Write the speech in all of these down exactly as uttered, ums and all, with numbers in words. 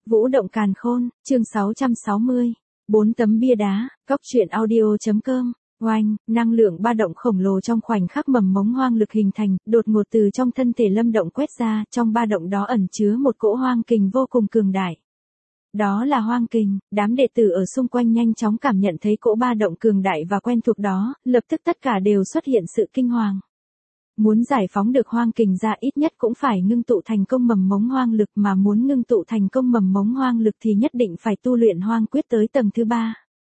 Vũ động càn khôn, chương sáu trăm sáu mươi. Bốn tấm bia đá, góc truyện audio.com. Oanh, năng lượng ba động khổng lồ trong khoảnh khắc mầm mống hoang lực hình thành, đột ngột từ trong thân thể Lâm Động quét ra, trong ba động đó ẩn chứa một cỗ hoang kình vô cùng cường đại. Đó là hoang kình, đám đệ tử ở xung quanh nhanh chóng cảm nhận thấy cỗ ba động cường đại và quen thuộc đó, lập tức tất cả đều xuất hiện sự kinh hoàng. Muốn giải phóng được hoang kình ra ít nhất cũng phải ngưng tụ thành công mầm mống hoang lực, mà muốn ngưng tụ thành công mầm mống hoang lực thì nhất định phải tu luyện hoang quyết tới tầng thứ ba.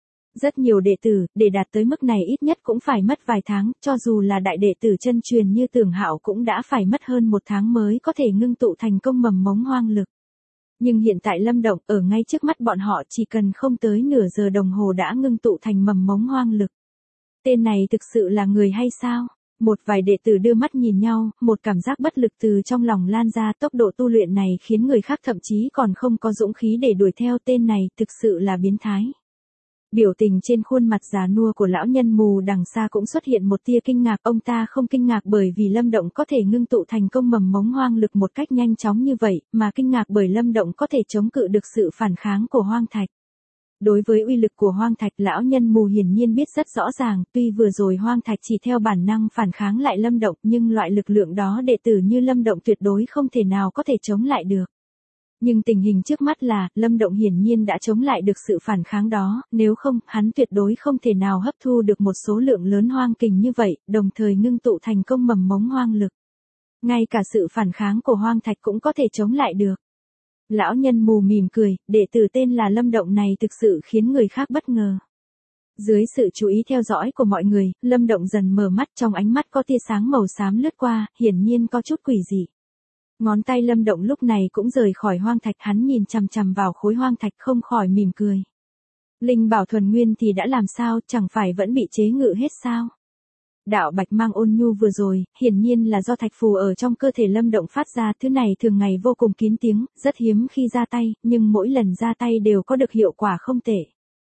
Rất nhiều đệ tử, để đạt tới mức này ít nhất cũng phải mất vài tháng, cho dù là đại đệ tử chân truyền như Tưởng Hạo cũng đã phải mất hơn một tháng mới có thể ngưng tụ thành công mầm mống hoang lực. Nhưng hiện tại Lâm Động ở ngay trước mắt bọn họ chỉ cần không tới nửa giờ đồng hồ đã ngưng tụ thành mầm mống hoang lực. Tên này thực sự là người hay sao? Một vài đệ tử đưa mắt nhìn nhau, một cảm giác bất lực từ trong lòng lan ra, tốc độ tu luyện này khiến người khác thậm chí còn không có dũng khí để đuổi theo, tên này thực sự là biến thái. Biểu tình trên khuôn mặt già nua của lão nhân mù đằng xa cũng xuất hiện một tia kinh ngạc, ông ta không kinh ngạc bởi vì Lâm Động có thể ngưng tụ thành công mầm mống hoang lực một cách nhanh chóng như vậy, mà kinh ngạc bởi Lâm Động có thể chống cự được sự phản kháng của hoang thạch. Đối với uy lực của hoang thạch, lão nhân mù hiển nhiên biết rất rõ ràng, tuy vừa rồi hoang thạch chỉ theo bản năng phản kháng lại Lâm Động, nhưng loại lực lượng đó đệ tử như Lâm Động tuyệt đối không thể nào có thể chống lại được. Nhưng tình hình trước mắt là, Lâm Động hiển nhiên đã chống lại được sự phản kháng đó, nếu không, hắn tuyệt đối không thể nào hấp thu được một số lượng lớn hoang kình như vậy, đồng thời ngưng tụ thành công mầm mống hoang lực. Ngay cả sự phản kháng của hoang thạch cũng có thể chống lại được. Lão nhân mù mỉm cười, đệ tử tên là Lâm Động này thực sự khiến người khác bất ngờ. Dưới sự chú ý theo dõi của mọi người, Lâm Động dần mở mắt, trong ánh mắt có tia sáng màu xám lướt qua, hiển nhiên có chút quỷ dị. Ngón tay Lâm Động lúc này cũng rời khỏi hoang thạch, hắn nhìn chằm chằm vào khối hoang thạch không khỏi mỉm cười. Linh bảo thuần nguyên thì đã làm sao, chẳng phải vẫn bị chế ngự hết sao? Đạo bạch mang ôn nhu vừa rồi, hiển nhiên là do thạch phù ở trong cơ thể Lâm Động phát ra, thứ này thường ngày vô cùng kín tiếng, rất hiếm khi ra tay, nhưng mỗi lần ra tay đều có được hiệu quả không tệ.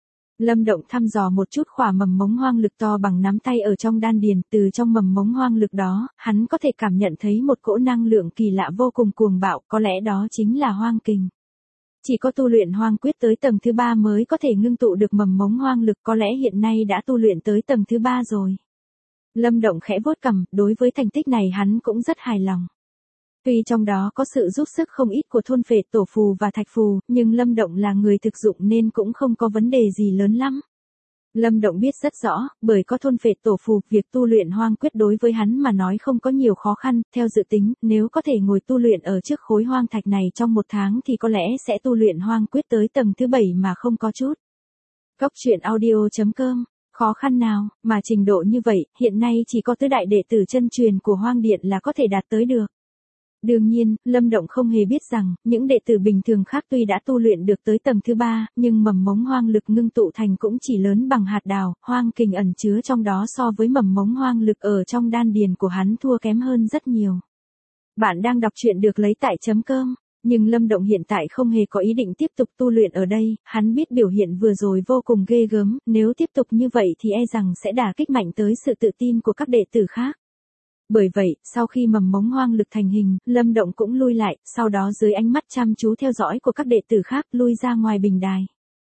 Lâm Động thăm dò một chút khỏa mầm mống hoang lực to bằng nắm tay ở trong đan điền, từ trong mầm mống hoang lực đó, hắn có thể cảm nhận thấy một cỗ năng lượng kỳ lạ vô cùng cuồng bạo, có lẽ đó chính là hoang kình. Chỉ có tu luyện hoang quyết tới tầng thứ ba mới có thể ngưng tụ được mầm mống hoang lực, có lẽ hiện nay đã tu luyện tới tầng thứ ba rồi. Lâm Động khẽ vuốt cằm, đối với thành tích này hắn cũng rất hài lòng. Tuy trong đó có sự giúp sức không ít của thôn phệ tổ phù và thạch phù, nhưng Lâm Động là người thực dụng nên cũng không có vấn đề gì lớn lắm. Lâm Động biết rất rõ, bởi có thôn phệ tổ phù, việc tu luyện hoang quyết đối với hắn mà nói không có nhiều khó khăn, theo dự tính, nếu có thể ngồi tu luyện ở trước khối hoang thạch này trong một tháng thì có lẽ sẽ tu luyện hoang quyết tới tầng thứ bảy mà không có chút. Góc truyện audio.com. Khó khăn nào, mà trình độ như vậy, hiện nay chỉ có tứ đại đệ tử chân truyền của Hoang Điện là có thể đạt tới được. Đương nhiên, Lâm Động không hề biết rằng, những đệ tử bình thường khác tuy đã tu luyện được tới tầng thứ ba, nhưng mầm mống hoang lực ngưng tụ thành cũng chỉ lớn bằng hạt đào, hoang kình ẩn chứa trong đó so với mầm mống hoang lực ở trong đan điền của hắn thua kém hơn rất nhiều. Bạn đang đọc truyện được lấy tại chấm com. Nhưng Lâm Động hiện tại không hề có ý định tiếp tục tu luyện ở đây, hắn biết biểu hiện vừa rồi vô cùng ghê gớm, nếu tiếp tục như vậy thì e rằng sẽ đả kích mạnh tới sự tự tin của các đệ tử khác. Bởi vậy, sau khi mầm mống hoang lực thành hình, Lâm Động cũng lui lại, sau đó dưới ánh mắt chăm chú theo dõi của các đệ tử khác lui ra ngoài bình đài.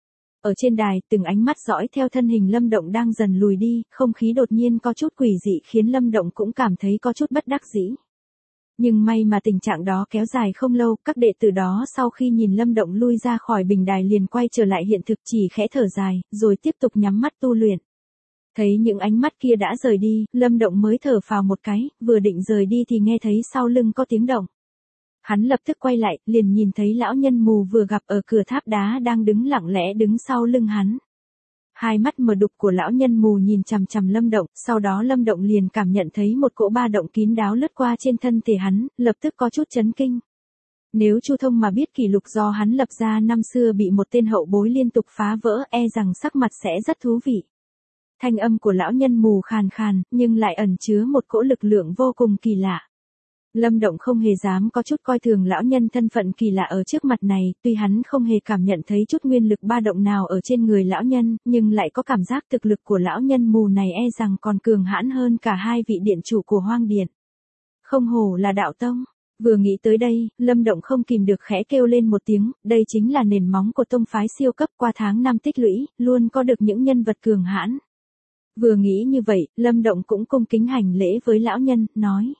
Ở trên đài, từng ánh mắt dõi theo thân hình Lâm Động đang dần lùi đi, không khí đột nhiên có chút quỷ dị khiến Lâm Động cũng cảm thấy có chút bất đắc dĩ. Nhưng may mà tình trạng đó kéo dài không lâu, các đệ tử đó sau khi nhìn Lâm Động lui ra khỏi bình đài liền quay trở lại hiện thực, chỉ khẽ thở dài, rồi tiếp tục nhắm mắt tu luyện. Thấy những ánh mắt kia đã rời đi, Lâm Động mới thở phào một cái, vừa định rời đi thì nghe thấy sau lưng có tiếng động. Hắn lập tức quay lại, liền nhìn thấy lão nhân mù vừa gặp ở cửa tháp đá đang đứng lặng lẽ đứng sau lưng hắn. Hai mắt mờ đục của lão nhân mù nhìn chằm chằm Lâm Động, sau đó Lâm Động liền cảm nhận thấy một cỗ ba động kín đáo lướt qua trên thân thể hắn, lập tức có chút chấn kinh. Nếu Chu Thông mà biết kỷ lục do hắn lập ra năm xưa bị một tên hậu bối liên tục phá vỡ, e rằng sắc mặt sẽ rất thú vị. Thanh âm của lão nhân mù khàn khàn, nhưng lại ẩn chứa một cỗ lực lượng vô cùng kỳ lạ. Lâm Động không hề dám có chút coi thường lão nhân thân phận kỳ lạ ở trước mặt này, tuy hắn không hề cảm nhận thấy chút nguyên lực ba động nào ở trên người lão nhân, nhưng lại có cảm giác thực lực của lão nhân mù này e rằng còn cường hãn hơn cả hai vị điện chủ của Hoang Điện. Không hổ là đạo tông. Vừa nghĩ tới đây, Lâm Động không kìm được khẽ kêu lên một tiếng, đây chính là nền móng của tông phái siêu cấp, qua tháng năm tích lũy, luôn có được những nhân vật cường hãn. Vừa nghĩ như vậy, Lâm Động cũng cung kính hành lễ với lão nhân, nói.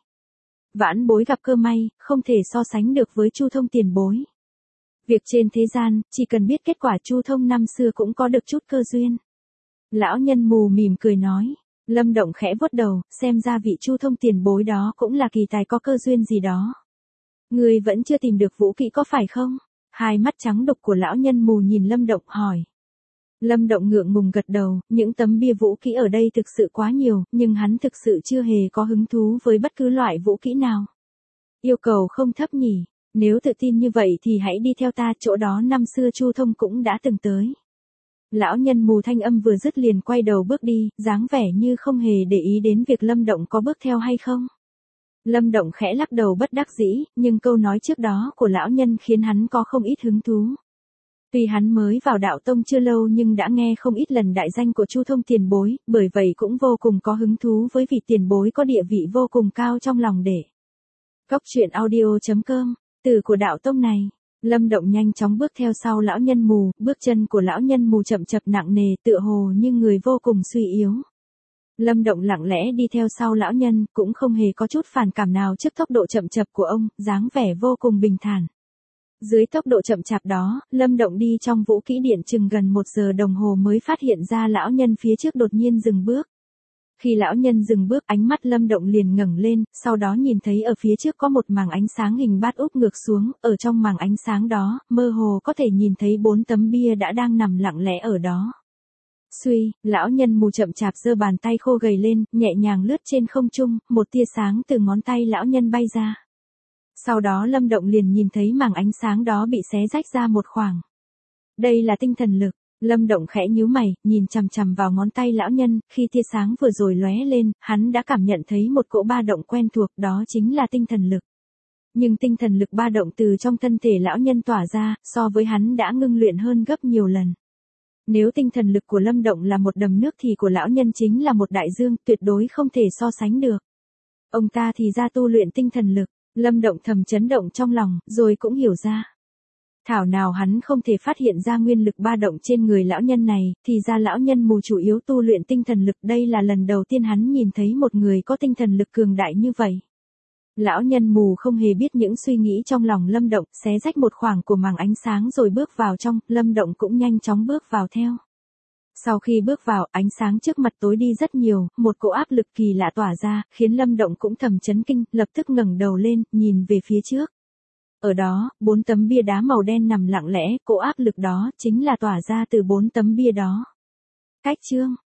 Vãn bối gặp cơ may, không thể so sánh được với Chu Thông tiền bối. Việc trên thế gian, chỉ cần biết kết quả Chu Thông năm xưa cũng có được chút cơ duyên. Lão nhân mù mỉm cười nói. Lâm Động khẽ vuốt đầu, xem ra vị Chu Thông tiền bối đó cũng là kỳ tài có cơ duyên gì đó. Người vẫn chưa tìm được vũ kỹ có phải không? Hai mắt trắng đục của lão nhân mù nhìn Lâm Động hỏi. Lâm Động ngượng ngùng gật đầu, những tấm bia vũ kỹ ở đây thực sự quá nhiều, nhưng hắn thực sự chưa hề có hứng thú với bất cứ loại vũ kỹ nào. Yêu cầu không thấp nhỉ, nếu tự tin như vậy thì hãy đi theo ta, chỗ đó năm xưa Chu Thông cũng đã từng tới. Lão nhân mù thanh âm vừa dứt liền quay đầu bước đi, dáng vẻ như không hề để ý đến việc Lâm Động có bước theo hay không. Lâm Động khẽ lắc đầu bất đắc dĩ, nhưng câu nói trước đó của lão nhân khiến hắn có không ít hứng thú. Tuy hắn mới vào đạo tông chưa lâu nhưng đã nghe không ít lần đại danh của Chu Thông tiền bối, bởi vậy cũng vô cùng có hứng thú với vị tiền bối có địa vị vô cùng cao trong lòng để. Cốc truyện audio chấm com, từ của đạo tông này. Lâm Động nhanh chóng bước theo sau lão nhân mù, bước chân của lão nhân mù chậm chậm nặng nề, tựa hồ như người vô cùng suy yếu. Lâm Động lặng lẽ đi theo sau lão nhân, cũng không hề có chút phản cảm nào trước tốc độ chậm chạp của ông, dáng vẻ vô cùng bình thản. Dưới tốc độ chậm chạp đó, Lâm Động đi trong vũ kỹ điện chừng gần một giờ đồng hồ mới phát hiện ra lão nhân phía trước đột nhiên dừng bước. Khi lão nhân dừng bước, ánh mắt Lâm Động liền ngẩng lên, sau đó nhìn thấy ở phía trước có một màng ánh sáng hình bát úp ngược xuống, ở trong màng ánh sáng đó, mơ hồ có thể nhìn thấy bốn tấm bia đã đang nằm lặng lẽ ở đó. Suy, lão nhân mù chậm chạp giơ bàn tay khô gầy lên, nhẹ nhàng lướt trên không trung, một tia sáng từ ngón tay lão nhân bay ra. Sau đó Lâm Động liền nhìn thấy màng ánh sáng đó bị xé rách ra một khoảng. Đây là tinh thần lực. Lâm Động khẽ nhíu mày, nhìn chằm chằm vào ngón tay lão nhân, khi tia sáng vừa rồi lóe lên, hắn đã cảm nhận thấy một cỗ ba động quen thuộc, đó chính là tinh thần lực. Nhưng tinh thần lực ba động từ trong thân thể lão nhân tỏa ra, so với hắn đã ngưng luyện hơn gấp nhiều lần. Nếu tinh thần lực của Lâm Động là một đầm nước thì của lão nhân chính là một đại dương, tuyệt đối không thể so sánh được. Ông ta thì ra tu luyện tinh thần lực, Lâm Động thầm chấn động trong lòng, rồi cũng hiểu ra. Thảo nào hắn không thể phát hiện ra nguyên lực ba động trên người lão nhân này, thì ra lão nhân mù chủ yếu tu luyện tinh thần lực, đây là lần đầu tiên hắn nhìn thấy một người có tinh thần lực cường đại như vậy. Lão nhân mù không hề biết những suy nghĩ trong lòng Lâm Động, xé rách một khoảng của màng ánh sáng rồi bước vào trong, Lâm Động cũng nhanh chóng bước vào theo. Sau khi bước vào, ánh sáng trước mặt tối đi rất nhiều, một cỗ áp lực kỳ lạ tỏa ra, khiến Lâm Động cũng thầm chấn kinh, lập tức ngẩng đầu lên, nhìn về phía trước. Ở đó, bốn tấm bia đá màu đen nằm lặng lẽ, cỗ áp lực đó chính là tỏa ra từ bốn tấm bia đó. Cách chương